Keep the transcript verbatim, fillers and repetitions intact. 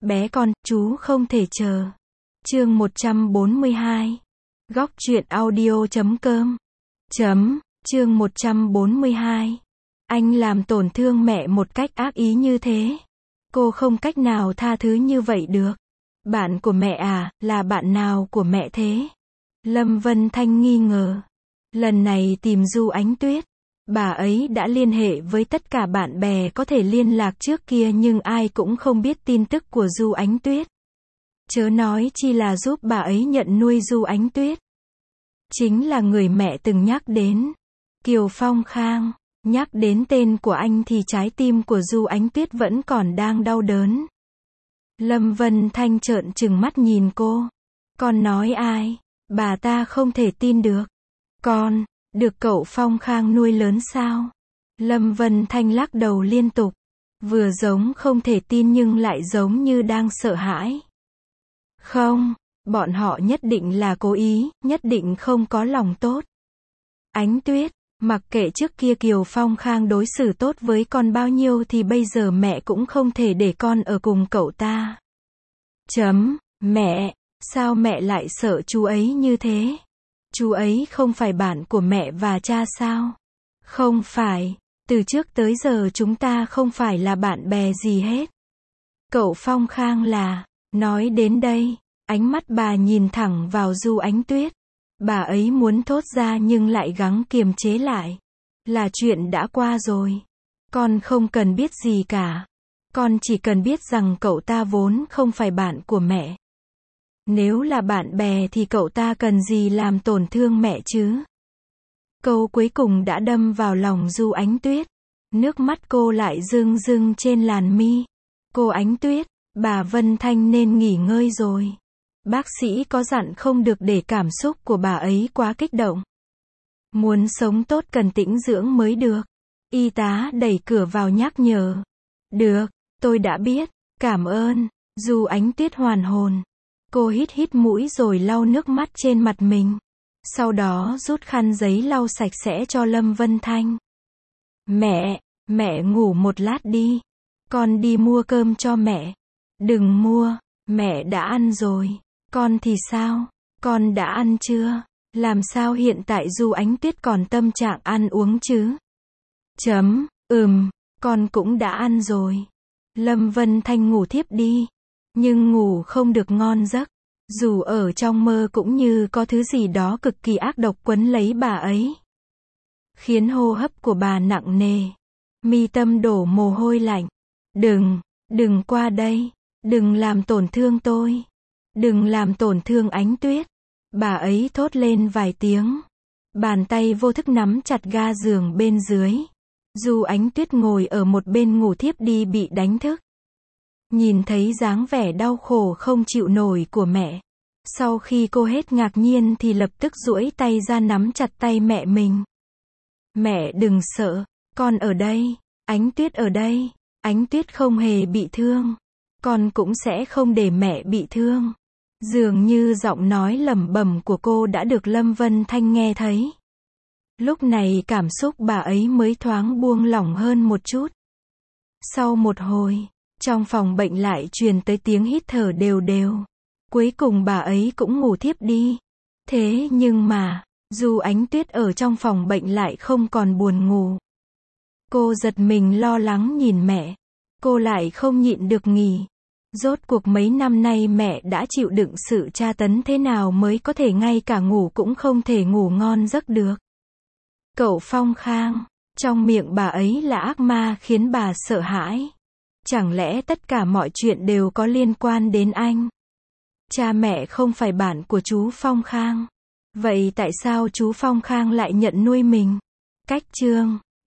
Bé con, chú không thể chờ. Chương một trăm bốn mươi hai. Góc truyện audio chấm com. Chấm, chương một trăm bốn mươi hai. Anh làm tổn thương mẹ một cách ác ý như thế. Cô không cách nào tha thứ như vậy được. Bạn của mẹ à, là bạn nào của mẹ thế? Lâm Vân Thanh nghi ngờ. Lần này tìm Du Ánh Tuyết. Bà ấy đã liên hệ với tất cả bạn bè có thể liên lạc trước kia nhưng ai cũng không biết tin tức của Du Ánh Tuyết. Chớ nói chi là giúp bà ấy nhận nuôi Du Ánh Tuyết. Chính là người mẹ từng nhắc đến. Kiều Phong Khang. Nhắc đến tên của anh thì trái tim của Du Ánh Tuyết vẫn còn đang đau đớn. Lâm Vân Thanh trợn trừng mắt nhìn cô. Con nói ai? Bà ta không thể tin được. Con, được cậu Phong Khang nuôi lớn sao? Lâm Vân Thanh lắc đầu liên tục. Vừa giống không thể tin nhưng lại giống như đang sợ hãi. Không, bọn họ nhất định là cố ý, nhất định không có lòng tốt. Ánh Tuyết, mặc kệ trước kia Kiều Phong Khang đối xử tốt với con bao nhiêu thì bây giờ mẹ cũng không thể để con ở cùng cậu ta. Chấm, mẹ, sao mẹ lại sợ chú ấy như thế? Chú ấy không phải bạn của mẹ và cha sao? Không phải, từ trước tới giờ chúng ta không phải là bạn bè gì hết. Cậu Phong Khang là, nói đến đây, ánh mắt bà nhìn thẳng vào Du Ánh Tuyết. Bà ấy muốn thốt ra nhưng lại gắng kiềm chế lại. Là chuyện đã qua rồi. Con không cần biết gì cả. Con chỉ cần biết rằng cậu ta vốn không phải bạn của mẹ. Nếu là bạn bè thì cậu ta cần gì làm tổn thương mẹ chứ? Câu cuối cùng đã đâm vào lòng Du Ánh Tuyết. Nước mắt cô lại rưng rưng trên làn mi. Cô Ánh Tuyết, bà Vân Thanh nên nghỉ ngơi rồi. Bác sĩ có dặn không được để cảm xúc của bà ấy quá kích động. Muốn sống tốt cần tĩnh dưỡng mới được. Y tá đẩy cửa vào nhắc nhở. Được, tôi đã biết, cảm ơn. Du Ánh Tuyết hoàn hồn. Cô hít hít mũi rồi lau nước mắt trên mặt mình. Sau đó rút khăn giấy lau sạch sẽ cho Lâm Vân Thanh. Mẹ, mẹ ngủ một lát đi. Con đi mua cơm cho mẹ. Đừng mua, mẹ đã ăn rồi. Con thì sao? Con đã ăn chưa? Làm sao hiện tại Du Ánh Tuyết còn tâm trạng ăn uống chứ? Chấm, ừm, con cũng đã ăn rồi. Lâm Vân Thanh ngủ thiếp đi. Nhưng ngủ không được ngon giấc. Dù ở trong mơ cũng như có thứ gì đó cực kỳ ác độc quấn lấy bà ấy. Khiến hô hấp của bà nặng nề. Mi tâm đổ mồ hôi lạnh. Đừng, đừng qua đây. Đừng làm tổn thương tôi. Đừng làm tổn thương Ánh Tuyết. Bà ấy thốt lên vài tiếng. Bàn tay vô thức nắm chặt ga giường bên dưới. Du Ánh Tuyết ngồi ở một bên ngủ thiếp đi bị đánh thức. Nhìn thấy dáng vẻ đau khổ không chịu nổi của mẹ. Sau khi cô hết ngạc nhiên thì lập tức duỗi tay ra nắm chặt tay mẹ mình. Mẹ đừng sợ, con ở đây, Ánh Tuyết ở đây, Ánh Tuyết không hề bị thương. Con cũng sẽ không để mẹ bị thương. Dường như giọng nói lẩm bẩm của cô đã được Lâm Vân Thanh nghe thấy. Lúc này cảm xúc bà ấy mới thoáng buông lỏng hơn một chút. Sau một hồi, trong phòng bệnh lại truyền tới tiếng hít thở đều đều. Cuối cùng bà ấy cũng ngủ thiếp đi. Thế nhưng mà, Du Ánh Tuyết ở trong phòng bệnh lại không còn buồn ngủ. Cô giật mình lo lắng nhìn mẹ. Cô lại không nhịn được nghỉ. Rốt cuộc mấy năm nay mẹ đã chịu đựng sự tra tấn thế nào mới có thể ngay cả ngủ cũng không thể ngủ ngon giấc được. Cậu Phong Khang, trong miệng bà ấy là ác ma khiến bà sợ hãi. Chẳng lẽ tất cả mọi chuyện đều có liên quan đến anh? Cha mẹ không phải bạn của chú Phong Khang. Vậy tại sao chú Phong Khang lại nhận nuôi mình? Cách chương